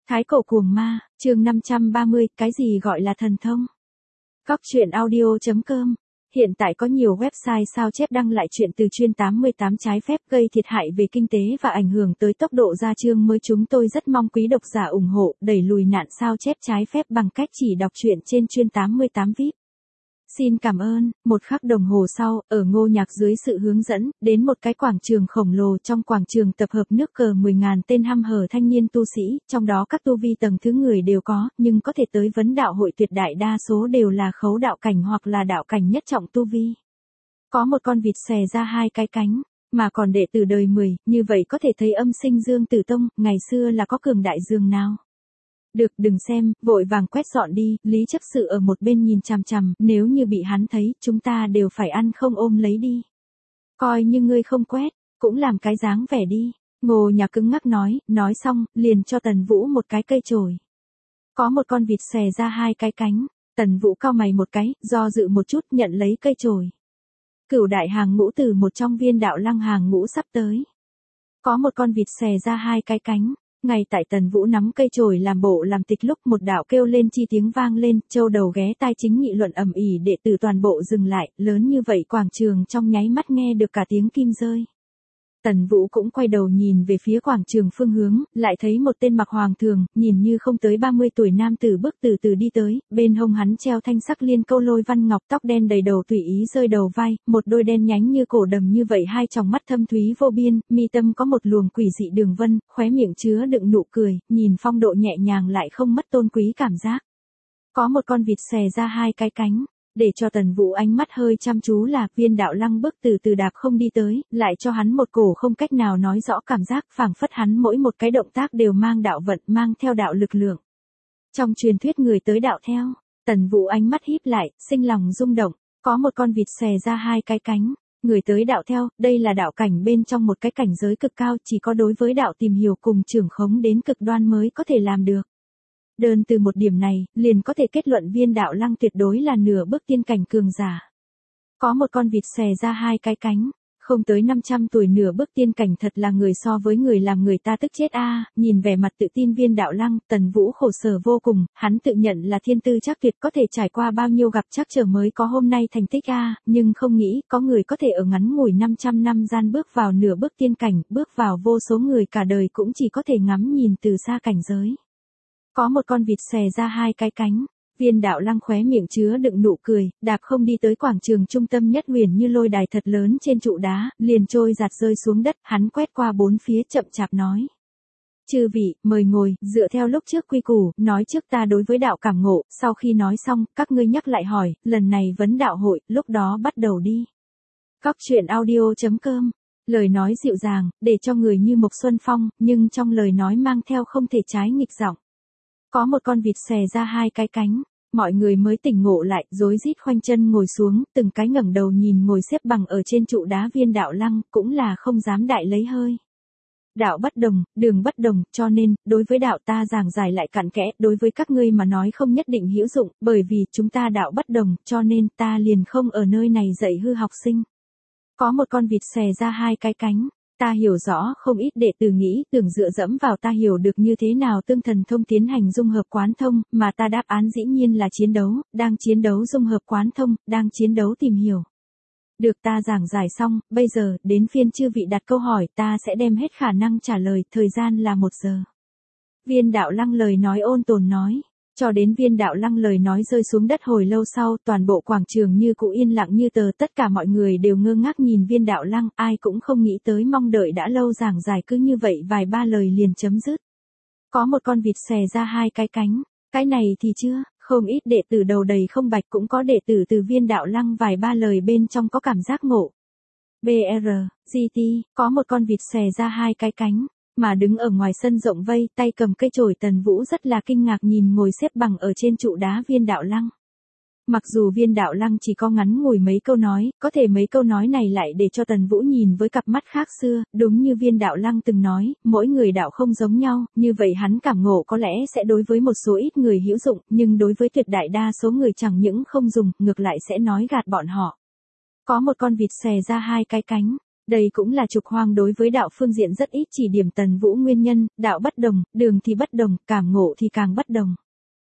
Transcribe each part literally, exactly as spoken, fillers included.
Thái cổ cuồng ma, chương năm trăm ba mươi, cái gì gọi là thần thông? Góc truyện audio chấm com. Hiện tại có nhiều website sao chép đăng lại chuyện từ chuyên tám mươi tám trái phép gây thiệt hại về kinh tế và ảnh hưởng tới tốc độ ra chương mới. Chúng tôi rất mong quý độc giả ủng hộ, đẩy lùi nạn sao chép trái phép bằng cách chỉ đọc truyện trên chuyên tám mươi tám vi ai pi. Xin cảm ơn. Một khắc đồng hồ sau, ở Ngô Nhạc dưới sự hướng dẫn, đến một cái quảng trường khổng lồ. Trong quảng trường tập hợp nước cờ mười ngàn tên hăm hở thanh niên tu sĩ, trong đó các tu vi tầng thứ người đều có, nhưng có thể tới vấn đạo hội tuyệt đại đa số đều là khấu đạo cảnh hoặc là đạo cảnh nhất trọng tu vi. Có một con vịt xòe ra hai cái cánh, mà còn đệ tử đời mười, như vậy có thể thấy âm sinh Dương Tử Tông, ngày xưa là có cường đại dường nào. Được, đừng xem, vội vàng quét dọn đi. Lý chấp sự ở một bên nhìn chằm chằm, nếu như bị hắn thấy, chúng ta đều phải ăn không ôm lấy đi. Coi như ngươi không quét, cũng làm cái dáng vẻ đi. Ngô Nhạc cứng ngắc nói, nói xong, liền cho Tần Vũ một cái cây chổi. Có một con vịt xòe ra hai cái cánh, Tần Vũ cau mày một cái, do dự một chút nhận lấy cây chổi. Cửu đại hàng ngũ từ một trong viên đạo lăng hàng ngũ sắp tới. Có một con vịt xòe ra hai cái cánh. Ngay tại Tần Vũ nắm cây chổi làm bộ làm tịch lúc một đạo kêu lên chi tiếng vang lên, châu đầu ghé tai chính nghị luận ầm ĩ, đệ tử toàn bộ dừng lại, lớn như vậy quảng trường trong nháy mắt nghe được cả tiếng kim rơi. Tần Vũ cũng quay đầu nhìn về phía quảng trường phương hướng, lại thấy một tên mặc hoàng thường, nhìn như không tới ba mươi tuổi nam tử bước từ từ đi tới, bên hông hắn treo thanh sắc liên câu lôi văn ngọc, tóc đen đầy đầu tùy ý rơi đầu vai, một đôi đen nhánh như cổ đầm như vậy, hai tròng mắt thâm thúy vô biên, mi tâm có một luồng quỷ dị đường vân, khóe miệng chứa đựng nụ cười, nhìn phong độ nhẹ nhàng lại không mất tôn quý cảm giác. Có một con vịt xòe ra hai cái cánh. Để cho Tần Vũ ánh mắt hơi chăm chú là viên đạo lăng bước từ từ đạp không đi tới, lại cho hắn một cổ không cách nào nói rõ cảm giác, phảng phất hắn mỗi một cái động tác đều mang đạo vận, mang theo đạo lực lượng. Trong truyền thuyết người tới đạo theo, Tần Vũ ánh mắt híp lại, sinh lòng rung động, có một con vịt xòe ra hai cái cánh, người tới đạo theo, đây là đạo cảnh bên trong một cái cảnh giới cực cao, chỉ có đối với đạo tìm hiểu cùng trưởng khống đến cực đoan mới có thể làm được. Đơn từ một điểm này, liền có thể kết luận viên đạo lăng tuyệt đối là nửa bước tiên cảnh cường giả. Có một con vịt xòe ra hai cái cánh, không tới năm trăm tuổi nửa bước tiên cảnh, thật là người so với người làm người ta tức chết a. Nhìn vẻ mặt tự tin viên đạo lăng, Tần Vũ khổ sở vô cùng, hắn tự nhận là thiên tư chắc tuyệt, có thể trải qua bao nhiêu gặp trắc trở mới có hôm nay thành tích a, nhưng không nghĩ, có người có thể ở ngắn ngủi năm trăm năm gian bước vào nửa bước tiên cảnh, bước vào vô số người cả đời cũng chỉ có thể ngắm nhìn từ xa cảnh giới. Có một con vịt xòe ra hai cái cánh, viên đạo lăng khóe miệng chứa đựng nụ cười, đạp không đi tới quảng trường trung tâm nhất huyền như lôi đài thật lớn trên trụ đá, liền trôi giạt rơi xuống đất, hắn quét qua bốn phía chậm chạp nói. Chư vị, mời ngồi, dựa theo lúc trước quy củ, nói trước ta đối với đạo cảm ngộ, sau khi nói xong, các ngươi nhắc lại hỏi, lần này vấn đạo hội, lúc đó bắt đầu đi. Góc truyện audio chấm com. Lời nói dịu dàng, để cho người như Mộc Xuân Phong, nhưng trong lời nói mang theo không thể trái nghịch giọng. Có một con vịt xòe ra hai cái cánh, mọi người mới tỉnh ngộ lại, rối rít khoanh chân ngồi xuống, từng cái ngẩng đầu nhìn ngồi xếp bằng ở trên trụ đá viên đạo lăng, cũng là không dám đại lấy hơi. Đạo bất đồng, đường bất đồng, cho nên, đối với đạo ta giảng giải lại cặn kẽ, đối với các ngươi mà nói không nhất định hữu dụng, bởi vì chúng ta đạo bất đồng, cho nên ta liền không ở nơi này dạy hư học sinh. Có một con vịt xòe ra hai cái cánh. Ta hiểu rõ, không ít đệ tử nghĩ, tưởng dựa dẫm vào ta hiểu được như thế nào tương thần thông tiến hành dung hợp quán thông, mà ta đáp án dĩ nhiên là chiến đấu, đang chiến đấu dung hợp quán thông, đang chiến đấu tìm hiểu. Được, ta giảng giải xong, bây giờ, đến phiên chư vị đặt câu hỏi, ta sẽ đem hết khả năng trả lời, thời gian là một giờ. Viên đạo lăng lời nói ôn tồn nói. Cho đến viên đạo lăng lời nói rơi xuống đất hồi lâu sau, toàn bộ quảng trường như cũ yên lặng như tờ, tất cả mọi người đều ngơ ngác nhìn viên đạo lăng, ai cũng không nghĩ tới mong đợi đã lâu giảng giải cứ như vậy vài ba lời liền chấm dứt. Có một con vịt xòe ra hai cái cánh, cái này thì chưa, không ít đệ tử đầu đầy không bạch, cũng có đệ tử từ viên đạo lăng vài ba lời bên trong có cảm giác ngộ. bê rờ, giê tê, có một con vịt xòe ra hai cái cánh. Mà đứng ở ngoài sân rộng vây, tay cầm cây chổi, Tần Vũ rất là kinh ngạc nhìn ngồi xếp bằng ở trên trụ đá viên đạo lăng. Mặc dù viên đạo lăng chỉ có ngắn ngủi mấy câu nói, có thể mấy câu nói này lại để cho Tần Vũ nhìn với cặp mắt khác xưa, đúng như viên đạo lăng từng nói, mỗi người đạo không giống nhau, như vậy hắn cảm ngộ có lẽ sẽ đối với một số ít người hữu dụng, nhưng đối với tuyệt đại đa số người chẳng những không dùng, ngược lại sẽ nói gạt bọn họ. Có một con vịt xòe ra hai cái cánh. Đây cũng là trục hoang đối với đạo phương diện rất ít chỉ điểm Tần Vũ nguyên nhân, đạo bất đồng, đường thì bất đồng, cảm ngộ thì càng bất đồng.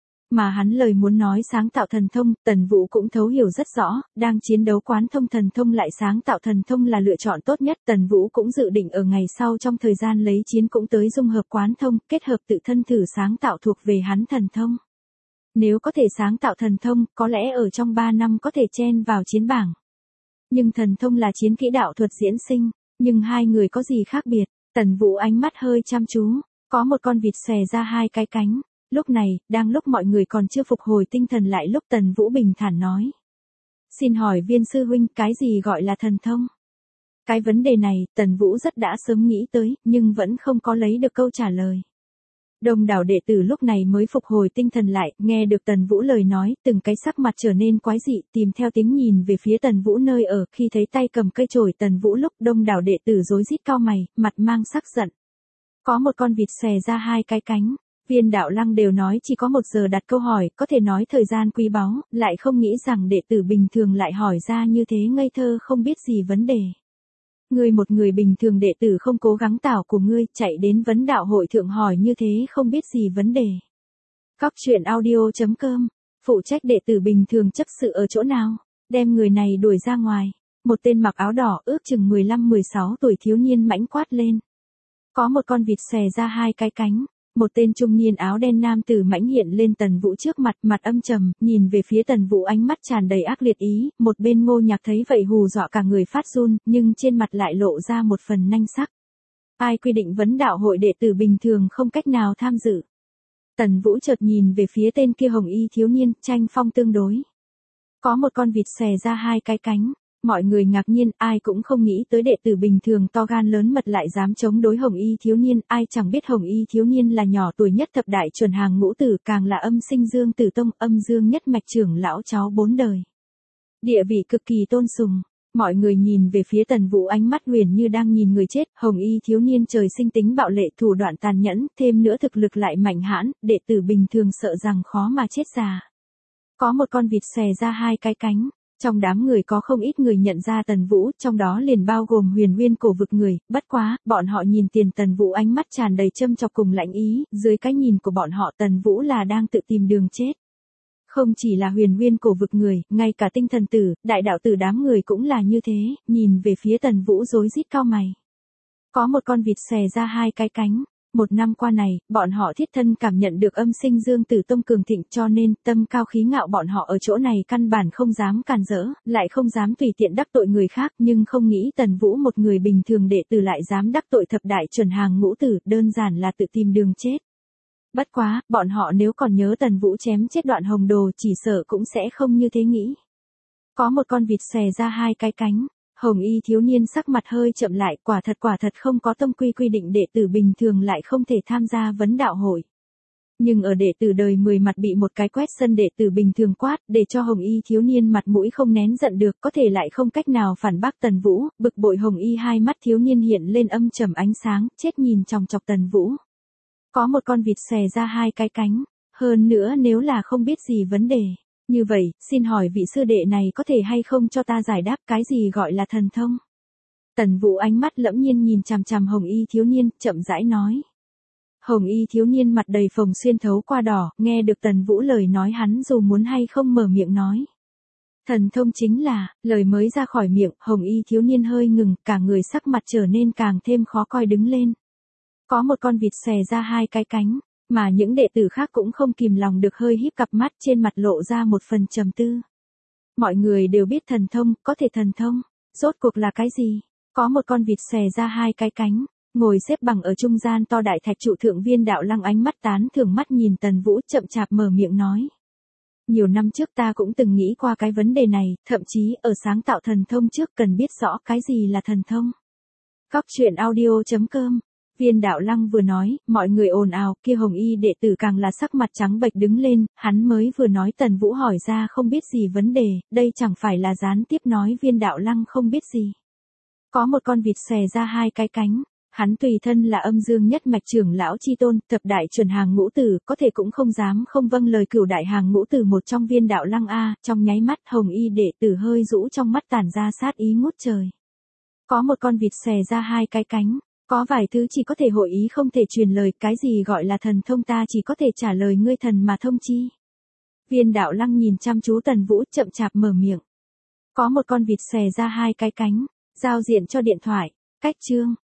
Mà hắn lời muốn nói sáng tạo thần thông, Tần Vũ cũng thấu hiểu rất rõ, đang chiến đấu quán thông thần thông lại sáng tạo thần thông là lựa chọn tốt nhất. Tần Vũ cũng dự định ở ngày sau trong thời gian lấy chiến cũng tới dung hợp quán thông, kết hợp tự thân thử sáng tạo thuộc về hắn thần thông. Nếu có thể sáng tạo thần thông, có lẽ ở trong ba năm có thể chen vào chiến bảng. Nhưng thần thông là chiến kỹ đạo thuật diễn sinh, nhưng hai người có gì khác biệt? Tần Vũ ánh mắt hơi chăm chú, có một con vịt xòe ra hai cái cánh. Lúc này, đang lúc mọi người còn chưa phục hồi tinh thần lại lúc Tần Vũ bình thản nói. Xin hỏi Viên sư huynh, cái gì gọi là thần thông? Cái vấn đề này, Tần Vũ rất đã sớm nghĩ tới, nhưng vẫn không có lấy được câu trả lời. Đông đảo đệ tử lúc này mới phục hồi tinh thần lại, nghe được Tần Vũ lời nói, từng cái sắc mặt trở nên quái dị, tìm theo tiếng nhìn về phía Tần Vũ nơi ở, khi thấy tay cầm cây chổi Tần Vũ lúc đông đảo đệ tử rối rít cau mày, mặt mang sắc giận. Có một con vịt xòe ra hai cái cánh. Viên Đạo Lăng đều nói chỉ có một giờ đặt câu hỏi, có thể nói thời gian quý báu, lại không nghĩ rằng đệ tử bình thường lại hỏi ra như thế ngây thơ không biết gì vấn đề. Ngươi một người bình thường đệ tử không cố gắng tảo của ngươi, chạy đến vấn đạo hội thượng hỏi như thế không biết gì vấn đề. Cóc truyện audio chấm com, phụ trách đệ tử bình thường chấp sự ở chỗ nào, đem người này đuổi ra ngoài. Một tên mặc áo đỏ ước chừng mười lăm mười sáu tuổi thiếu niên mãnh quát lên. Có một con vịt xòe ra hai cái cánh. Một tên trung niên áo đen nam tử mãnh hiện lên Tần Vũ trước mặt, mặt âm trầm, nhìn về phía Tần Vũ ánh mắt tràn đầy ác liệt ý, một bên Ngô Nhạc thấy vậy hù dọa cả người phát run, nhưng trên mặt lại lộ ra một phần nanh sắc. Ai quy định vấn đạo hội đệ tử bình thường không cách nào tham dự? Tần Vũ chợt nhìn về phía tên kia hồng y thiếu niên, tranh phong tương đối. Có một con vịt xòe ra hai cái cánh. Mọi người ngạc nhiên, ai cũng không nghĩ tới đệ tử bình thường to gan lớn mật lại dám chống đối hồng y thiếu niên, ai chẳng biết hồng y thiếu niên là nhỏ tuổi nhất thập đại chuẩn hàng ngũ tử, càng là âm sinh Dương Tử Tông, âm dương nhất mạch trưởng lão cháu bốn đời. Địa vị cực kỳ tôn sùng, mọi người nhìn về phía Tần Vũ ánh mắt huyền như đang nhìn người chết, hồng y thiếu niên trời sinh tính bạo lệ thủ đoạn tàn nhẫn, thêm nữa thực lực lại mạnh hãn, đệ tử bình thường sợ rằng khó mà chết già. Có một con vịt xòe ra hai cái cánh. Trong đám người có không ít người nhận ra Tần Vũ, trong đó liền bao gồm Huyền Nguyên cổ vực người, bất quá, bọn họ nhìn tiền Tần Vũ ánh mắt tràn đầy châm chọc cùng lạnh ý, dưới cái nhìn của bọn họ Tần Vũ là đang tự tìm đường chết. Không chỉ là Huyền Nguyên cổ vực người, ngay cả Tinh Thần Tử, đại đạo tử đám người cũng là như thế, nhìn về phía Tần Vũ rối rít cau mày. Có một con vịt xòe ra hai cái cánh. Một năm qua này, bọn họ thiết thân cảm nhận được âm sinh Dương Tử Tông cường thịnh cho nên tâm cao khí ngạo bọn họ ở chỗ này căn bản không dám càn rỡ, lại không dám tùy tiện đắc tội người khác nhưng không nghĩ Tần Vũ một người bình thường đệ tử lại dám đắc tội thập đại chuẩn hàng ngũ tử, đơn giản là tự tìm đường chết. Bất quá, bọn họ nếu còn nhớ Tần Vũ chém chết Đoạn Hồng Đồ chỉ sợ cũng sẽ không như thế nghĩ. Có một con vịt xòe ra hai cái cánh. Hồng y thiếu niên sắc mặt hơi chậm lại, quả thật quả thật không có tông quy quy định đệ tử bình thường lại không thể tham gia vấn đạo hội. Nhưng ở đệ tử đời mười mặt bị một cái quét sân đệ tử bình thường quát, để cho hồng y thiếu niên mặt mũi không nén giận được, có thể lại không cách nào phản bác Tần Vũ, bực bội hồng y hai mắt thiếu niên hiện lên âm trầm ánh sáng, chết nhìn chòng chọc Tần Vũ. Có một con vịt xòe ra hai cái cánh, hơn nữa nếu là không biết gì vấn đề. Như vậy, xin hỏi vị sư đệ này có thể hay không cho ta giải đáp cái gì gọi là thần thông? Tần Vũ ánh mắt lẫm nhiên nhìn chằm chằm hồng y thiếu niên, chậm rãi nói. Hồng y thiếu niên mặt đầy phồng xuyên thấu qua đỏ, nghe được Tần Vũ lời nói hắn dù muốn hay không mở miệng nói. Thần thông chính là, lời mới ra khỏi miệng, hồng y thiếu niên hơi ngừng, cả người sắc mặt trở nên càng thêm khó coi đứng lên. Có một con vịt xòe ra hai cái cánh. Mà những đệ tử khác cũng không kìm lòng được hơi híp cặp mắt trên mặt lộ ra một phần trầm tư. Mọi người đều biết thần thông, có thể thần thông, rốt cuộc là cái gì? Có một con vịt xòe ra hai cái cánh, ngồi xếp bằng ở trung gian to đại thạch trụ thượng Viên Đạo Lăng ánh mắt tán thưởng mắt nhìn Tần Vũ chậm chạp mở miệng nói. Nhiều năm trước ta cũng từng nghĩ qua cái vấn đề này, thậm chí ở sáng tạo thần thông trước cần biết rõ cái gì là thần thông. Cóc truyện audio chấm com. Viên Đạo Lăng vừa nói, mọi người ồn ào, kia hồng y đệ tử càng là sắc mặt trắng bệch đứng lên, hắn mới vừa nói Tần Vũ hỏi ra không biết gì vấn đề, đây chẳng phải là gián tiếp nói Viên Đạo Lăng không biết gì. Có một con vịt xòe ra hai cái cánh, hắn tùy thân là âm dương nhất mạch trưởng lão chi tôn, thập đại chuẩn hàng ngũ tử, có thể cũng không dám không vâng lời cửu đại hàng ngũ tử một trong Viên Đạo Lăng a, trong nháy mắt hồng y đệ tử hơi rũ trong mắt tản ra sát ý ngút trời. Có một con vịt xòe ra hai cái cánh. Có vài thứ chỉ có thể hội ý không thể truyền lời, cái gì gọi là thần thông ta chỉ có thể trả lời ngươi thần mà thông chi. Viên Đạo Lăng nhìn chăm chú Tần Vũ, chậm chạp mở miệng. Có một con vịt xòe ra hai cái cánh, giao diện cho điện thoại, cách chương.